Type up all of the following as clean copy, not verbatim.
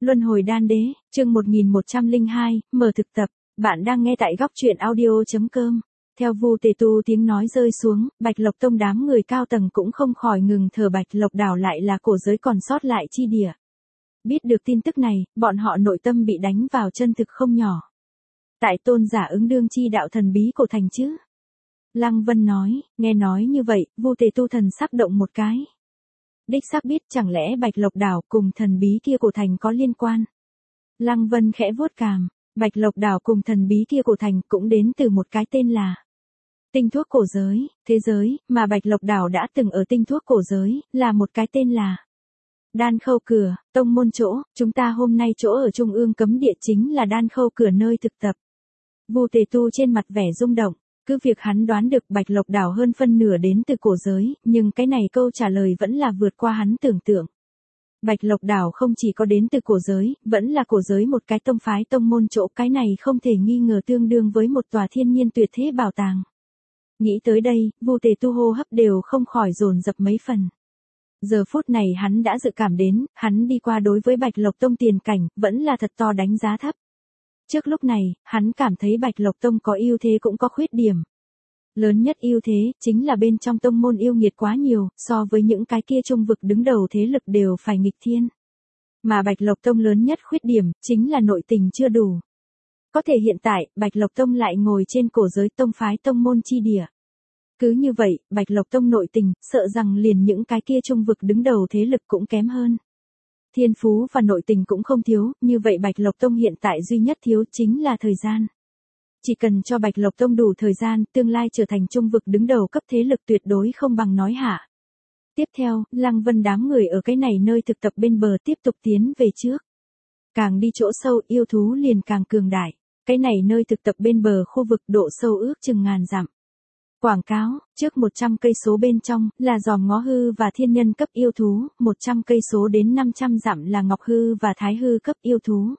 Luân hồi đan đế, chương 1102, mở thực tập. Bạn đang nghe tại góc truyện audio.com. Theo Vu Tề Tu tiếng nói rơi xuống, Bạch Lộc Tông đám người cao tầng cũng không khỏi ngừng thở. Bạch Lộc đảo lại là cổ giới còn sót lại chi địa. Biết được tin tức này, bọn họ nội tâm bị đánh vào chân thực không nhỏ. Tại tôn giả ứng đương chi đạo thần bí cổ thành chứ? Lăng Vân nói, nghe nói như vậy, Vu Tề Tu thần sắc động một cái. Đích xác biết chẳng lẽ Bạch Lộc đảo cùng thần bí kia cổ thành có liên quan. Lăng Vân khẽ vuốt cằm, Bạch Lộc đảo cùng thần bí kia cổ thành cũng đến từ một cái tên là tinh thuốc cổ giới, thế giới, mà Bạch Lộc đảo đã từng ở tinh thuốc cổ giới, là một cái tên là Đan Khâu Cửa, tông môn chỗ, chúng ta hôm nay chỗ ở trung ương cấm địa chính là Đan Khâu Cửa nơi thực tập. Vu Tề Tu trên mặt vẻ rung động. Cứ việc hắn đoán được Bạch Lộc đảo hơn phân nửa đến từ cổ giới, nhưng cái này câu trả lời vẫn là vượt qua hắn tưởng tượng. Bạch Lộc đảo không chỉ có đến từ cổ giới, vẫn là cổ giới một cái tông phái tông môn chỗ, cái này không thể nghi ngờ tương đương với một tòa thiên nhiên tuyệt thế bảo tàng. Nghĩ tới đây, Vu Tề Tu hô hấp đều không khỏi dồn dập mấy phần. Giờ phút này hắn đã dự cảm đến, hắn đi qua đối với Bạch Lộc Tông tiền cảnh, vẫn là thật to đánh giá thấp. Trước lúc này, hắn cảm thấy Bạch Lộc Tông có ưu thế cũng có khuyết điểm. Lớn nhất ưu thế, chính là bên trong tông môn yêu nghiệt quá nhiều, so với những cái kia trung vực đứng đầu thế lực đều phải nghịch thiên. Mà Bạch Lộc Tông lớn nhất khuyết điểm, chính là nội tình chưa đủ. Có thể hiện tại, Bạch Lộc Tông lại ngồi trên cổ giới tông phái tông môn chi địa. Cứ như vậy, Bạch Lộc Tông nội tình, sợ rằng liền những cái kia trung vực đứng đầu thế lực cũng kém hơn. Thiên phú và nội tình cũng không thiếu, như vậy Bạch Lộc Tông hiện tại duy nhất thiếu chính là thời gian. Chỉ cần cho Bạch Lộc Tông đủ thời gian, tương lai trở thành trung vực đứng đầu cấp thế lực tuyệt đối không bằng nói hạ. Tiếp theo, Lăng Vân đám người ở cái này nơi thực tập bên bờ tiếp tục tiến về trước. Càng đi chỗ sâu, yêu thú liền càng cường đại. Cái này nơi thực tập bên bờ khu vực độ sâu ước chừng ngàn dặm. Quảng cáo, trước 100 cây số bên trong, là giòm ngó hư và thiên nhân cấp yêu thú, 100 cây số đến 500 dặm là ngọc hư và thái hư cấp yêu thú.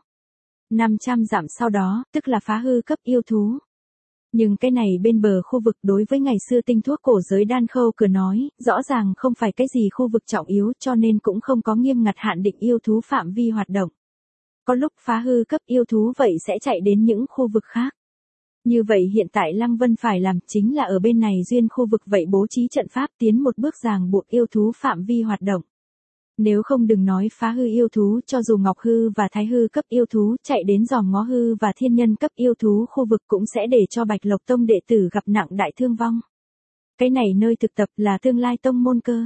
500 dặm sau đó, tức là phá hư cấp yêu thú. Nhưng cái này bên bờ khu vực đối với ngày xưa tinh thuốc cổ giới Đan Khâu Cửa nói, rõ ràng không phải cái gì khu vực trọng yếu cho nên cũng không có nghiêm ngặt hạn định yêu thú phạm vi hoạt động. Có lúc phá hư cấp yêu thú vậy sẽ chạy đến những khu vực khác. Như vậy hiện tại Lăng Vân phải làm chính là ở bên này duyên khu vực vậy bố trí trận pháp tiến một bước ràng buộc yêu thú phạm vi hoạt động. Nếu không đừng nói phá hư yêu thú, cho dù ngọc hư và thái hư cấp yêu thú chạy đến giòm ngó hư và thiên nhân cấp yêu thú khu vực cũng sẽ để cho Bạch Lộc Tông đệ tử gặp nặng đại thương vong. Cái này nơi thực tập là tương lai tông môn cơ.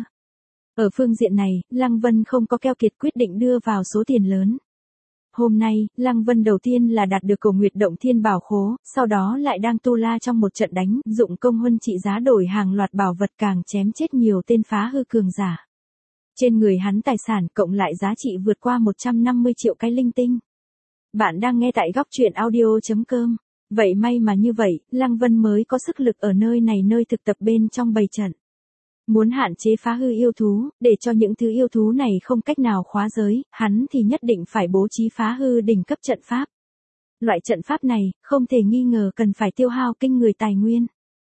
Ở phương diện này, Lăng Vân không có keo kiệt quyết định đưa vào số tiền lớn. Hôm nay, Lăng Vân đầu tiên là đạt được Cổ Nguyệt Động Thiên Bảo Khố, sau đó lại đang tu la trong một trận đánh, dụng công huân trị giá đổi hàng loạt bảo vật càng chém chết nhiều tên phá hư cường giả. Trên người hắn tài sản cộng lại giá trị vượt qua 150 triệu cái linh tinh. Bạn đang nghe tại góc truyện audio.com. Vậy may mà như vậy, Lăng Vân mới có sức lực ở nơi này nơi thực tập bên trong bày trận. Muốn hạn chế phá hư yêu thú, để cho những thứ yêu thú này không cách nào khóa giới, hắn thì nhất định phải bố trí phá hư đỉnh cấp trận pháp. Loại trận pháp này, không thể nghi ngờ cần phải tiêu hao kinh người tài nguyên.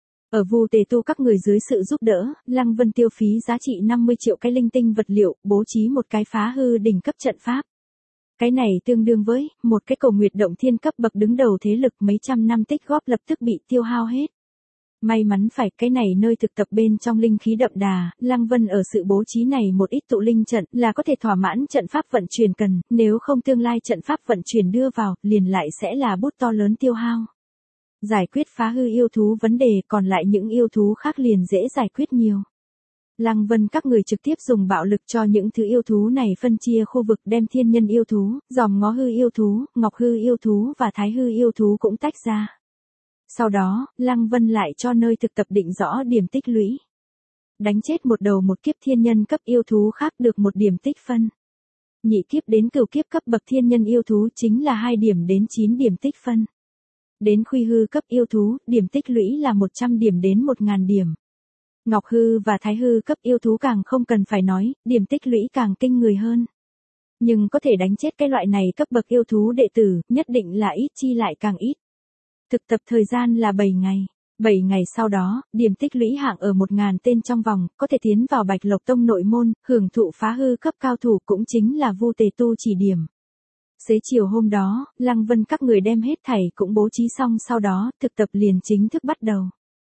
Ở Vu Tề Tu các người dưới sự giúp đỡ, Lăng Vân tiêu phí giá trị 50 triệu cái linh tinh vật liệu, bố trí một cái phá hư đỉnh cấp trận pháp. Cái này tương đương với một cái Cổ Nguyệt Động Thiên cấp bậc đứng đầu thế lực mấy trăm năm tích góp lập tức bị tiêu hao hết. May mắn phải cái này nơi thực tập bên trong linh khí đậm đà, Lăng Vân ở sự bố trí này một ít tụ linh trận là có thể thỏa mãn trận pháp vận chuyển cần, nếu không tương lai trận pháp vận chuyển đưa vào, liền lại sẽ là bút to lớn tiêu hao. Giải quyết phá hư yêu thú vấn đề, còn lại những yêu thú khác liền dễ giải quyết nhiều. Lăng Vân các người trực tiếp dùng bạo lực cho những thứ yêu thú này phân chia khu vực, đem thiên nhân yêu thú, giòm ngó hư yêu thú, ngọc hư yêu thú và thái hư yêu thú cũng tách ra. Sau đó, Lăng Vân lại cho nơi thực tập định rõ điểm tích lũy. Đánh chết một đầu một kiếp thiên nhân cấp yêu thú khác được 1 điểm tích phân. Nhị kiếp đến cửu kiếp cấp bậc thiên nhân yêu thú chính là 2 điểm đến 9 điểm tích phân. Đến khuy hư cấp yêu thú, điểm tích lũy là 100 điểm đến 1000 điểm. Ngọc hư và thái hư cấp yêu thú càng không cần phải nói, điểm tích lũy càng kinh người hơn. Nhưng có thể đánh chết cái loại này cấp bậc yêu thú đệ tử, nhất định là ít chi lại càng ít. Thực tập thời gian là 7 ngày. 7 ngày sau đó, điểm tích lũy hạng ở 1000 tên trong vòng, có thể tiến vào Bạch Lộc Tông nội môn, hưởng thụ phá hư cấp cao thủ cũng chính là Vu Tề Tu chỉ điểm. Xế chiều hôm đó, Lăng Vân các người đem hết thảy cũng bố trí xong, sau đó thực tập liền chính thức bắt đầu.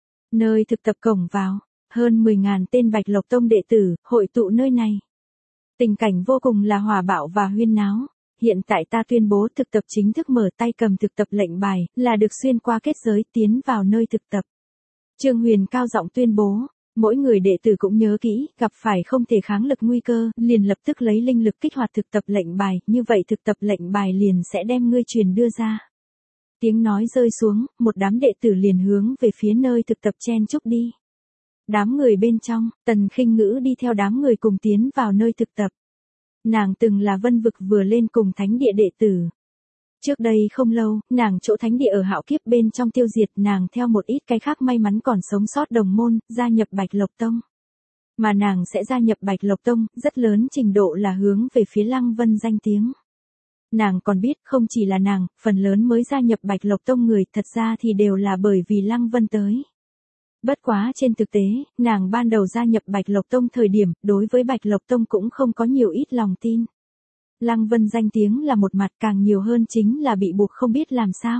Nơi thực tập cổng vào, hơn 10.000 tên Bạch Lộc Tông đệ tử hội tụ nơi này. Tình cảnh vô cùng là hòa bạo và huyên náo. Hiện tại ta tuyên bố thực tập chính thức mở, tay cầm thực tập lệnh bài, là được xuyên qua kết giới tiến vào nơi thực tập. Trương Huyền cao giọng tuyên bố, mỗi người đệ tử cũng nhớ kỹ, gặp phải không thể kháng lực nguy cơ, liền lập tức lấy linh lực kích hoạt thực tập lệnh bài, như vậy thực tập lệnh bài liền sẽ đem ngươi truyền đưa ra. Tiếng nói rơi xuống, một đám đệ tử liền hướng về phía nơi thực tập chen chúc đi. Đám người bên trong, Tần Khinh Ngữ đi theo đám người cùng tiến vào nơi thực tập. Nàng từng là Vân Vực vừa lên cùng thánh địa đệ tử. Trước đây không lâu, nàng chỗ thánh địa ở Hạo Kiếp bên trong tiêu diệt, nàng theo một ít cái khác may mắn còn sống sót đồng môn, gia nhập Bạch Lộc Tông. Mà nàng sẽ gia nhập Bạch Lộc Tông, rất lớn trình độ là hướng về phía Lăng Vân danh tiếng. Nàng còn biết không chỉ là nàng, phần lớn mới gia nhập Bạch Lộc Tông người thật ra thì đều là bởi vì Lăng Vân tới. Bất quá trên thực tế, nàng ban đầu gia nhập Bạch Lộc Tông thời điểm, đối với Bạch Lộc Tông cũng không có nhiều ít lòng tin. Lăng Vân danh tiếng là một mặt, càng nhiều hơn chính là bị buộc không biết làm sao.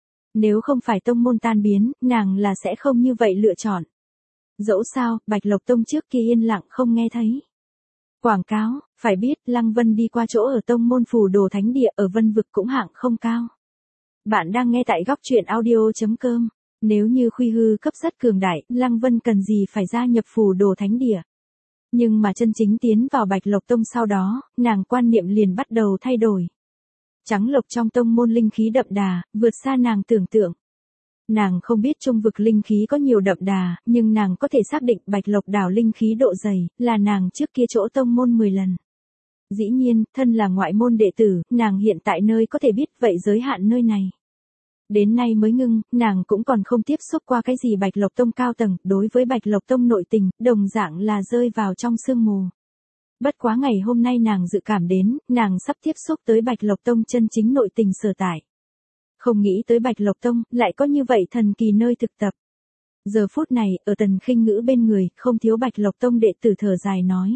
Nếu không phải tông môn tan biến, nàng là sẽ không như vậy lựa chọn. Dẫu sao, Bạch Lộc Tông trước kia yên lặng không nghe thấy. Quảng cáo, phải biết, Lăng Vân đi qua chỗ ở tông môn Phù Đồ Thánh Địa ở Vân Vực cũng hạng không cao. Bạn đang nghe tại góc truyện audio.com. Nếu như Khuy Hư cấp rất cường đại, Lăng Vân cần gì phải gia nhập Phù Đồ Thánh Địa. Nhưng mà chân chính tiến vào Bạch Lộc Tông sau đó, nàng quan niệm liền bắt đầu thay đổi. Trắng lộc trong tông môn linh khí đậm đà, vượt xa nàng tưởng tượng. Nàng không biết trung vực linh khí có nhiều đậm đà, nhưng nàng có thể xác định Bạch Lộc đảo linh khí độ dày, là nàng trước kia chỗ tông môn 10 lần. Dĩ nhiên, thân là ngoại môn đệ tử, nàng hiện tại nơi có thể biết vậy giới hạn nơi này. Đến nay mới ngưng, nàng cũng còn không tiếp xúc qua cái gì Bạch Lộc Tông cao tầng, đối với Bạch Lộc Tông nội tình, đồng dạng là rơi vào trong sương mù. Bất quá ngày hôm nay nàng dự cảm đến, nàng sắp tiếp xúc tới Bạch Lộc Tông chân chính nội tình sở tại. Không nghĩ tới Bạch Lộc Tông, lại có như vậy thần kỳ nơi thực tập. Giờ phút này, ở Tần Khinh Ngữ bên người, không thiếu Bạch Lộc Tông đệ tử thở dài nói.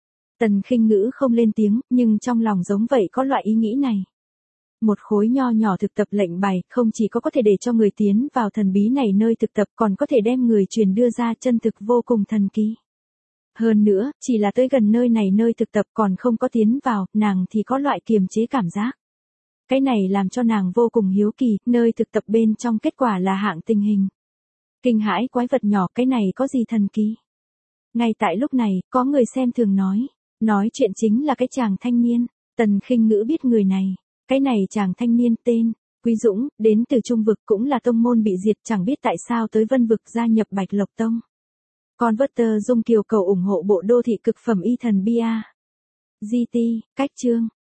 Tần Khinh Ngữ không lên tiếng, nhưng trong lòng giống vậy có loại ý nghĩ này. Một khối nho nhỏ thực tập lệnh bài, không chỉ có thể để cho người tiến vào thần bí này nơi thực tập, còn có thể đem người truyền đưa ra, chân thực vô cùng thần kỳ. Hơn nữa, chỉ là tới gần nơi này nơi thực tập còn không có tiến vào, nàng thì có loại kiềm chế cảm giác. Cái này làm cho nàng vô cùng hiếu kỳ, nơi thực tập bên trong kết quả là hạng tình hình. Kinh hãi quái vật nhỏ, cái này có gì thần kỳ? Ngay tại lúc này, có người xem thường nói chuyện chính là cái chàng thanh niên. Tần Khinh Ngữ biết người này. Cái này chàng thanh niên tên Quý Dũng, đến từ Trung Vực, cũng là tông môn bị diệt, chẳng biết tại sao tới Vân Vực gia nhập Bạch Lộc Tông. Converter Dung Kiều cầu ủng hộ bộ đô thị cực phẩm y thần bia. GT, cách chương.